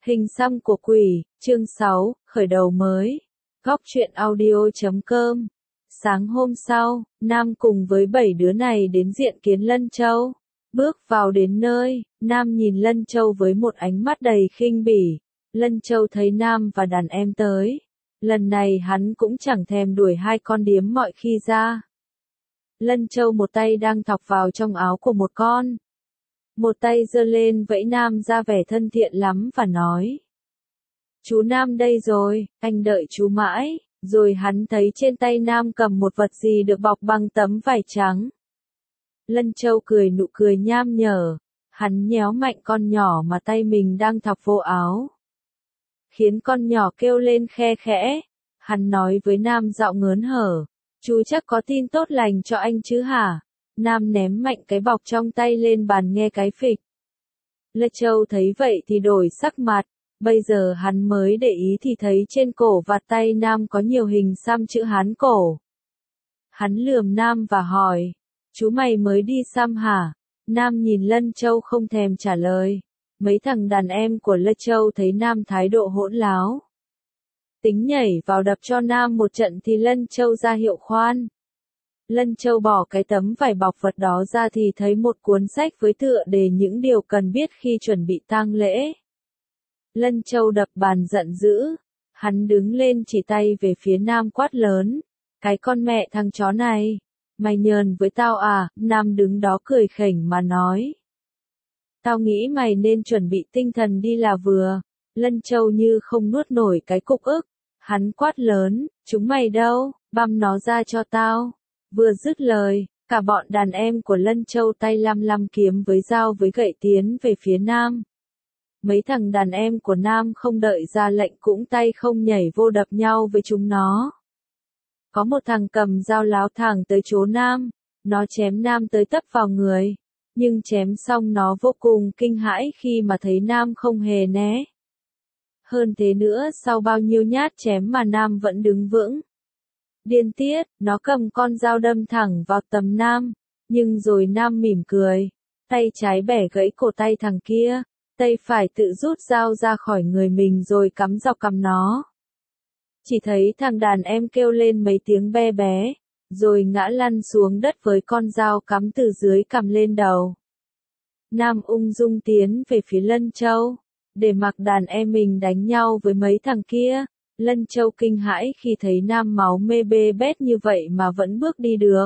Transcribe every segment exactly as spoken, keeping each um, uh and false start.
Hình xăm của quỷ, chương sáu, khởi đầu mới. Góc truyện audio chấm com. Sáng hôm sau, Nam cùng với bảy đứa này đến diện kiến Lân Châu. Bước vào đến nơi, Nam nhìn Lân Châu với một ánh mắt đầy khinh bỉ. Lân Châu thấy Nam và đàn em tới. Lần này hắn cũng chẳng thèm đuổi hai con điếm mọi khi ra. Lân Châu một tay đang thọc vào trong áo của một con. Một tay giơ lên vẫy Nam ra vẻ thân thiện lắm và nói. Chú Nam đây rồi, anh đợi chú mãi. Rồi hắn thấy trên tay Nam cầm một vật gì được bọc bằng tấm vải trắng. Lân Châu cười nụ cười nham nhở. Hắn nhéo mạnh con nhỏ mà tay mình đang thọc vô áo. Khiến con nhỏ kêu lên khe khẽ. Hắn nói với Nam giọng ngớn hở. Chú chắc có tin tốt lành cho anh chứ hả? Nam ném mạnh cái bọc trong tay lên bàn nghe cái phịch. Lân Châu thấy vậy thì đổi sắc mặt. Bây giờ hắn mới để ý thì thấy trên cổ và tay Nam có nhiều hình xăm chữ Hán cổ. Hắn lườm Nam và hỏi. Chú mày mới đi xăm hả? Nam nhìn Lân Châu không thèm trả lời. Mấy thằng đàn em của Lân Châu thấy Nam thái độ hỗn láo. Tính nhảy vào đập cho Nam một trận thì Lân Châu ra hiệu khoan. Lân Châu bỏ cái tấm vải bọc vật đó ra thì thấy một cuốn sách với tựa đề những điều cần biết khi chuẩn bị tang lễ. Lân Châu đập bàn giận dữ. Hắn đứng lên chỉ tay về phía Nam quát lớn. Cái con mẹ thằng chó này. Mày nhờn với tao à? Nam đứng đó cười khỉnh mà nói. Tao nghĩ mày nên chuẩn bị tinh thần đi là vừa. Lân Châu như không nuốt nổi cái cục ức. Hắn quát lớn. Chúng mày đâu? Băm nó ra cho tao. Vừa dứt lời, cả bọn đàn em của Lân Châu tay lăm lăm kiếm với dao với gậy tiến về phía Nam. Mấy thằng đàn em của Nam không đợi ra lệnh cũng tay không nhảy vô đập nhau với chúng nó. Có một thằng cầm dao láo thẳng tới chỗ Nam, nó chém Nam tới tấp vào người. Nhưng chém xong nó vô cùng kinh hãi khi mà thấy Nam không hề né. Hơn thế nữa sau bao nhiêu nhát chém mà Nam vẫn đứng vững. Điên tiết, nó cầm con dao đâm thẳng vào tầm Nam, nhưng rồi Nam mỉm cười, tay trái bẻ gãy cổ tay thằng kia, tay phải tự rút dao ra khỏi người mình rồi cắm dọc cằm nó. Chỉ thấy thằng đàn em kêu lên mấy tiếng be bé, rồi ngã lăn xuống đất với con dao cắm từ dưới cằm lên đầu. Nam ung dung tiến về phía Lân Châu, để mặc đàn em mình đánh nhau với mấy thằng kia. Lân Châu kinh hãi khi thấy Nam máu mê bê bết như vậy mà vẫn bước đi được.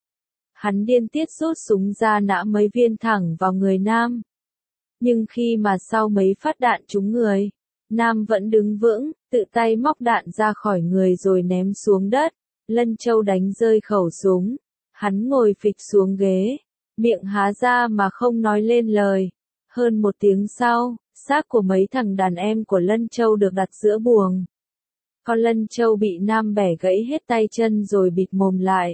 Hắn điên tiết rút súng ra nã mấy viên thẳng vào người Nam. Nhưng khi mà sau mấy phát đạn trúng người, Nam vẫn đứng vững, tự tay móc đạn ra khỏi người rồi ném xuống đất. Lân Châu đánh rơi khẩu súng. Hắn ngồi phịch xuống ghế, miệng há ra mà không nói lên lời. Hơn một tiếng sau, xác của mấy thằng đàn em của Lân Châu được đặt giữa buồng. Con Lân Châu bị Nam bẻ gãy hết tay chân rồi bịt mồm lại.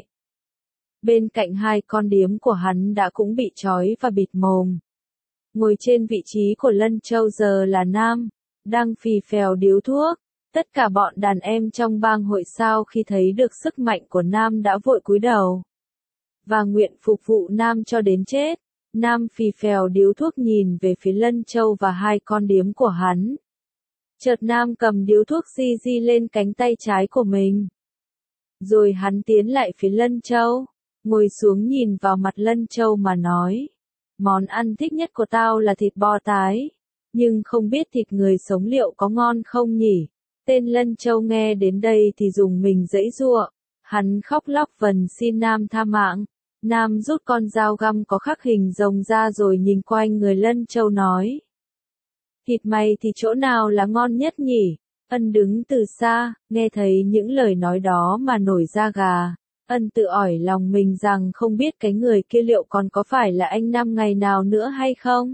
Bên cạnh hai con điếm của hắn đã cũng bị trói và bịt mồm. Ngồi trên vị trí của Lân Châu giờ là Nam, đang phì phèo điếu thuốc. Tất cả bọn đàn em trong bang hội sau khi thấy được sức mạnh của Nam đã vội cúi đầu. Và nguyện phục vụ Nam cho đến chết. Nam phì phèo điếu thuốc nhìn về phía Lân Châu và hai con điếm của hắn. Chợt Nam cầm điếu thuốc di di lên cánh tay trái của mình. Rồi hắn tiến lại phía Lân Châu, ngồi xuống nhìn vào mặt Lân Châu mà nói. Món ăn thích nhất của tao là thịt bò tái. Nhưng không biết thịt người sống liệu có ngon không nhỉ? Tên Lân Châu nghe đến đây thì dùng mình giãy giụa. Hắn khóc lóc vần xin Nam tha mạng. Nam rút con dao găm có khắc hình rồng ra rồi nhìn quanh người Lân Châu nói. Thịt mày thì chỗ nào là ngon nhất nhỉ? Ân đứng từ xa, nghe thấy những lời nói đó mà nổi da gà. Ân tự hỏi lòng mình rằng không biết cái người kia liệu còn có phải là anh Nam ngày nào nữa hay không?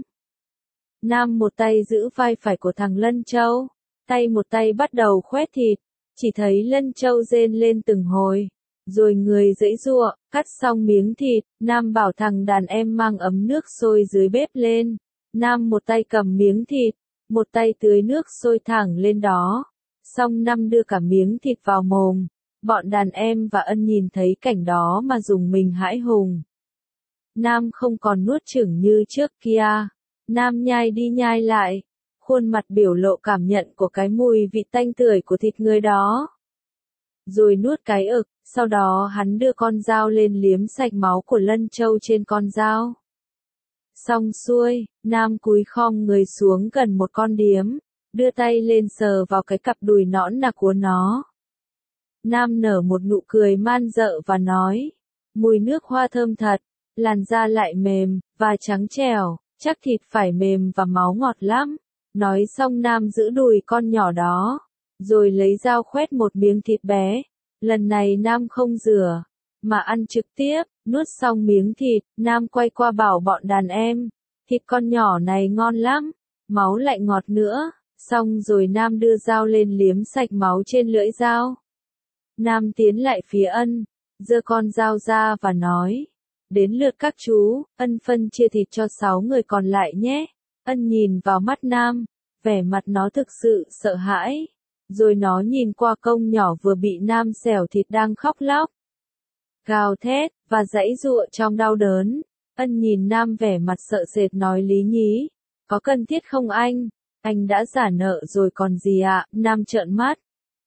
Nam một tay giữ vai phải của thằng Lân Châu, tay một tay bắt đầu khoét thịt. Chỉ thấy Lân Châu rên lên từng hồi. Rồi người giãy giụa, cắt xong miếng thịt, Nam bảo thằng đàn em mang ấm nước sôi dưới bếp lên. Nam một tay cầm miếng thịt, một tay tưới nước sôi thẳng lên đó. Xong Nam đưa cả miếng thịt vào mồm. Bọn đàn em và Ân nhìn thấy cảnh đó mà dùng mình hãi hùng. Nam không còn nuốt chửng như trước kia. Nam nhai đi nhai lại. khuôn mặt biểu lộ cảm nhận của cái mùi vị tanh tưởi của thịt người đó. Rồi nuốt cái ực, sau đó hắn đưa con dao lên liếm sạch máu của Lân Châu trên con dao. Xong xuôi, Nam cúi khom người xuống gần một con điếm, đưa tay lên sờ vào cái cặp đùi nõn nà của nó. Nam nở một nụ cười man dợ và nói, mùi nước hoa thơm thật, làn da lại mềm, và trắng trẻo, chắc thịt phải mềm và máu ngọt lắm. Nói xong Nam giữ đùi con nhỏ đó, rồi lấy dao khoét một miếng thịt bé. Lần này Nam không rửa, mà ăn trực tiếp. Nuốt xong miếng thịt, Nam quay qua bảo bọn đàn em, thịt con nhỏ này ngon lắm, máu lại ngọt nữa. Xong rồi Nam đưa dao lên liếm sạch máu trên lưỡi dao. Nam tiến lại phía Ân, giơ con dao ra và nói, đến lượt các chú, Ân phân chia thịt cho sáu người còn lại nhé. Ân nhìn vào mắt Nam, vẻ mặt nó thực sự sợ hãi. Rồi nó nhìn qua công nhỏ vừa bị Nam xẻo thịt đang khóc lóc, gào thét, và giãy giụa trong đau đớn. Ân nhìn Nam vẻ mặt sợ sệt nói lý nhí, có cần thiết không anh? Anh đã giả nợ rồi còn gì ạ? Nam trợn mắt,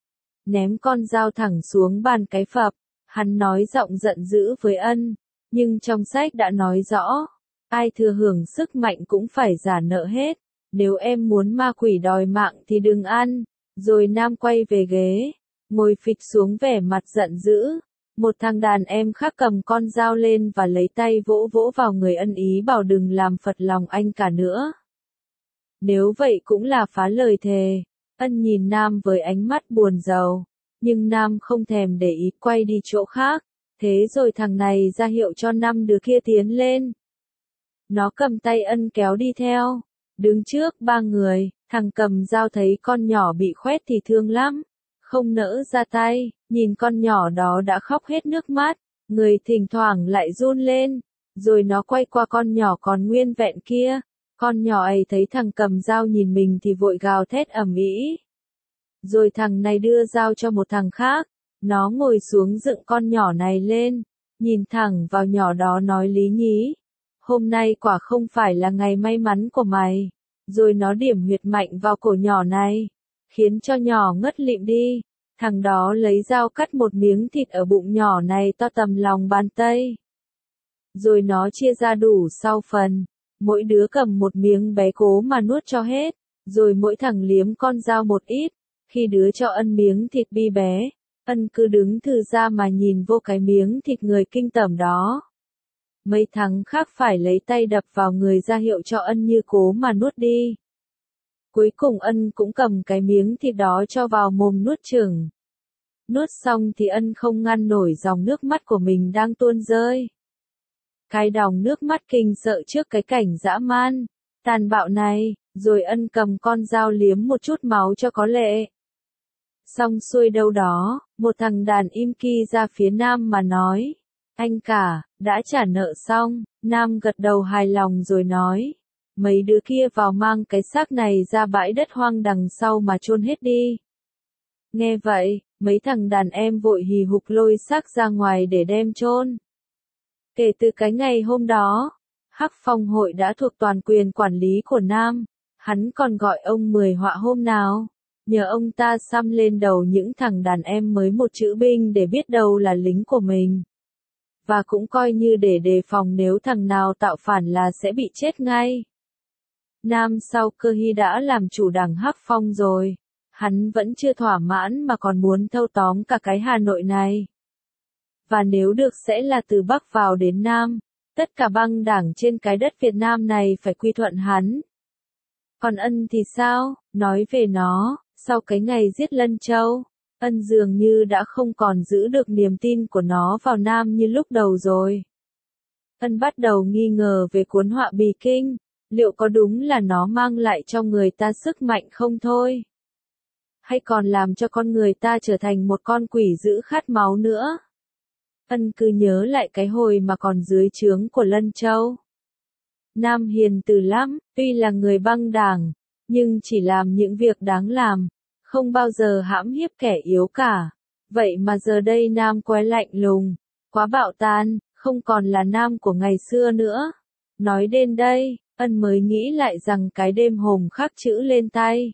ném con dao thẳng xuống bàn cái phập. Hắn nói giọng giận dữ với Ân, nhưng trong sách đã nói rõ, ai thừa hưởng sức mạnh cũng phải giả nợ hết. Nếu em muốn ma quỷ đòi mạng thì đừng ăn. Rồi Nam quay về ghế, ngồi phịch xuống vẻ mặt giận dữ. Một thằng đàn em khác cầm con dao lên và lấy tay vỗ vỗ vào người Ân ý bảo đừng làm phật lòng anh cả nữa. Nếu vậy cũng là phá lời thề. Ân nhìn Nam với ánh mắt buồn rầu, nhưng Nam không thèm để ý, quay đi chỗ khác. Thế rồi thằng này ra hiệu cho năm đứa kia tiến lên. Nó cầm tay Ân kéo đi theo. Đứng trước ba người, thằng cầm dao thấy con nhỏ bị khoét thì thương lắm, không nỡ ra tay. Nhìn con nhỏ đó đã khóc hết nước mắt, người thỉnh thoảng lại run lên. Rồi nó quay qua con nhỏ còn nguyên vẹn kia. Con nhỏ ấy thấy thằng cầm dao nhìn mình thì vội gào thét ầm ĩ. Rồi thằng này đưa dao cho một thằng khác. Nó ngồi xuống dựng con nhỏ này lên, nhìn thẳng vào nhỏ đó nói lý nhí, hôm nay quả không phải là ngày may mắn của mày. Rồi nó điểm huyệt mạnh vào cổ nhỏ này, khiến cho nhỏ ngất lịm đi. Thằng đó lấy dao cắt một miếng thịt ở bụng nhỏ này to tầm lòng bàn tay. Rồi nó chia ra đủ sáu phần, mỗi đứa cầm một miếng bé cố mà nuốt cho hết. Rồi mỗi thằng liếm con dao một ít, khi đứa cho Ân miếng thịt bi bé. Ân cứ đứng thừ ra mà nhìn vô cái miếng thịt người kinh tởm đó. Mấy thằng khác phải lấy tay đập vào người ra hiệu cho Ân như cố mà nuốt đi. Cuối cùng Ân cũng cầm cái miếng thịt đó cho vào mồm nuốt chửng. Nuốt xong thì Ân không ngăn nổi dòng nước mắt của mình đang tuôn rơi. Cái đòng nước mắt kinh sợ trước cái cảnh dã man, tàn bạo này. Rồi Ân cầm con dao liếm một chút máu cho có lệ. Xong xuôi đâu đó, một thằng đàn im ki ra phía Nam mà nói, anh cả, đã trả nợ xong. Nam gật đầu hài lòng rồi nói, mấy đứa kia vào mang cái xác này ra bãi đất hoang đằng sau mà chôn hết đi. Nghe vậy, mấy thằng đàn em vội hì hục lôi xác ra ngoài để đem chôn. Kể từ cái ngày hôm đó, Hắc Phong hội đã thuộc toàn quyền quản lý của Nam. Hắn còn gọi ông Mười Họa hôm nào, nhờ ông ta xăm lên đầu những thằng đàn em mới một chữ binh để biết đâu là lính của mình. Và cũng coi như để đề phòng nếu thằng nào tạo phản là sẽ bị chết ngay. Nam sau Cơ Hy đã làm chủ đảng Hắc Phong rồi. Hắn vẫn chưa thỏa mãn mà còn muốn thâu tóm cả cái Hà Nội này. Và nếu được sẽ là từ Bắc vào đến Nam. Tất cả băng đảng trên cái đất Việt Nam này phải quy thuận hắn. Còn Ân thì sao? Nói về nó, sau cái ngày giết Lân Châu, Ân dường như đã không còn giữ được niềm tin của nó vào Nam như lúc đầu rồi. Ân bắt đầu nghi ngờ về cuốn họa Bì Kinh, liệu có đúng là nó mang lại cho người ta sức mạnh không thôi? Hay còn làm cho con người ta trở thành một con quỷ dữ khát máu nữa? Ân cứ nhớ lại cái hồi mà còn dưới trướng của Lân Châu. Nam hiền từ lắm, tuy là người băng đảng, nhưng chỉ làm những việc đáng làm, không bao giờ hãm hiếp kẻ yếu cả. Vậy mà giờ đây Nam quá lạnh lùng, quá bạo tan, không còn là Nam của ngày xưa nữa. Nói đến đây, Ân mới nghĩ lại rằng cái đêm hồng khắc chữ lên tay.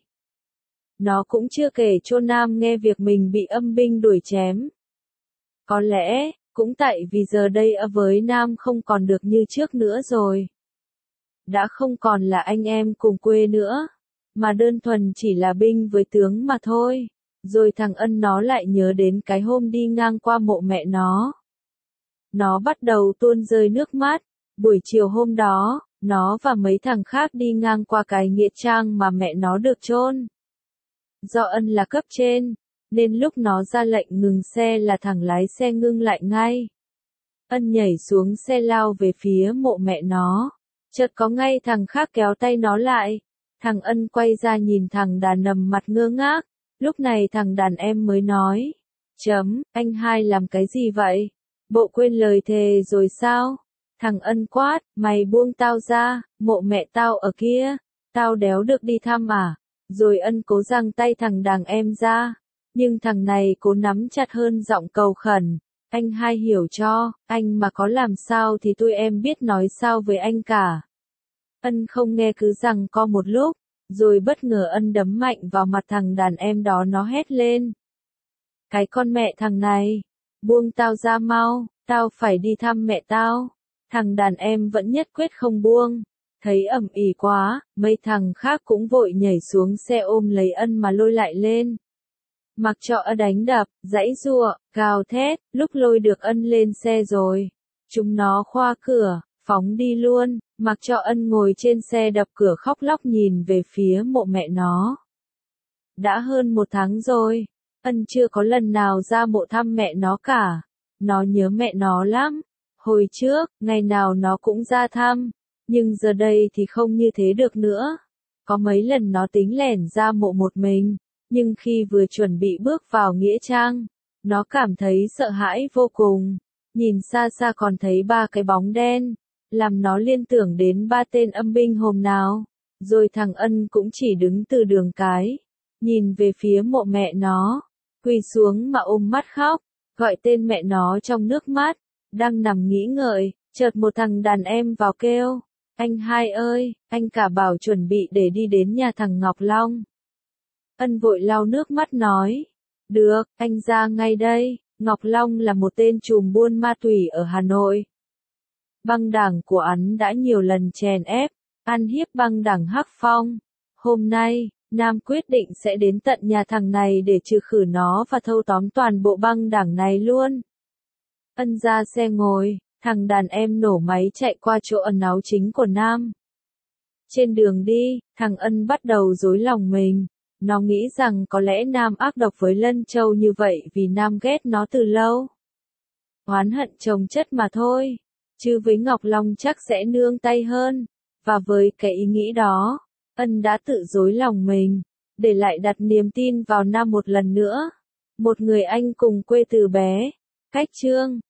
Nó cũng chưa kể cho Nam nghe việc mình bị âm binh đuổi chém. Có lẽ, cũng tại vì giờ đây ở với Nam không còn được như trước nữa rồi. Đã không còn là anh em cùng quê nữa, mà đơn thuần chỉ là binh với tướng mà thôi. Rồi thằng Ân nó lại nhớ đến cái hôm đi ngang qua mộ mẹ nó. Nó bắt đầu tuôn rơi nước mắt. Buổi chiều hôm đó, nó và mấy thằng khác đi ngang qua cái nghĩa trang mà mẹ nó được chôn. Do Ân là cấp trên, nên lúc nó ra lệnh ngừng xe là thằng lái xe ngưng lại ngay. Ân nhảy xuống xe lao về phía mộ mẹ nó. Chợt có ngay thằng khác kéo tay nó lại. Thằng Ân quay ra nhìn thằng đàn nằm mặt ngơ ngác. Lúc này thằng đàn em mới nói. Chấm, anh hai làm cái gì vậy? Bộ quên lời thề rồi sao? Thằng Ân quát, mày buông tao ra, mộ mẹ tao ở kia. Tao đéo được đi thăm à? Rồi Ân cố giằng tay thằng đàn em ra. Nhưng thằng này cố nắm chặt hơn giọng cầu khẩn. Anh hai hiểu cho, anh mà có làm sao thì tụi em biết nói sao với anh cả. Ân không nghe cứ giằng co một lúc, rồi bất ngờ Ân đấm mạnh vào mặt thằng đàn em đó, nó hét lên. Cái con mẹ thằng này, buông tao ra mau, tao phải đi thăm mẹ tao. Thằng đàn em vẫn nhất quyết không buông. Thấy ầm ĩ quá, mấy thằng khác cũng vội nhảy xuống xe ôm lấy Ân mà lôi lại lên. Mặc cho Ân đánh đập, giãy giụa, gào thét, lúc lôi được Ân lên xe rồi. Chúng nó khoa cửa, phóng đi luôn, mặc cho Ân ngồi trên xe đập cửa khóc lóc nhìn về phía mộ mẹ nó. Đã hơn một tháng rồi, Ân chưa có lần nào ra mộ thăm mẹ nó cả. Nó nhớ mẹ nó lắm. Hồi trước, ngày nào nó cũng ra thăm, nhưng giờ đây thì không như thế được nữa. Có mấy lần nó tính lẻn ra mộ một mình, nhưng khi vừa chuẩn bị bước vào nghĩa trang, nó cảm thấy sợ hãi vô cùng. Nhìn xa xa còn thấy ba cái bóng đen, làm nó liên tưởng đến ba tên âm binh hôm nào. Rồi thằng Ân cũng chỉ đứng từ đường cái, nhìn về phía mộ mẹ nó, quỳ xuống mà ôm mắt khóc, gọi tên mẹ nó trong nước mắt. Đang nằm nghĩ ngợi, chợt một thằng đàn em vào kêu. Anh hai ơi, anh cả bảo chuẩn bị để đi đến nhà thằng Ngọc Long. Ân vội lau nước mắt nói. Được, anh ra ngay đây. Ngọc Long là một tên trùm buôn ma túy ở Hà Nội. Băng đảng của hắn đã nhiều lần chèn ép, ăn hiếp băng đảng Hắc Phong. Hôm nay, Nam quyết định sẽ đến tận nhà thằng này để trừ khử nó và thâu tóm toàn bộ băng đảng này luôn. Ân ra xe ngồi, thằng đàn em nổ máy chạy qua chỗ ẩn náu chính của Nam. Trên đường đi, thằng Ân bắt đầu rối lòng mình. Nó nghĩ rằng có lẽ Nam ác độc với Lân Châu như vậy vì Nam ghét nó từ lâu. Oán hận chồng chất mà thôi. Chứ với Ngọc Long chắc sẽ nương tay hơn. Và với cái ý nghĩ đó, Ân đã tự rối lòng mình, để lại đặt niềm tin vào Nam một lần nữa. Một người anh cùng quê từ bé. Cách chương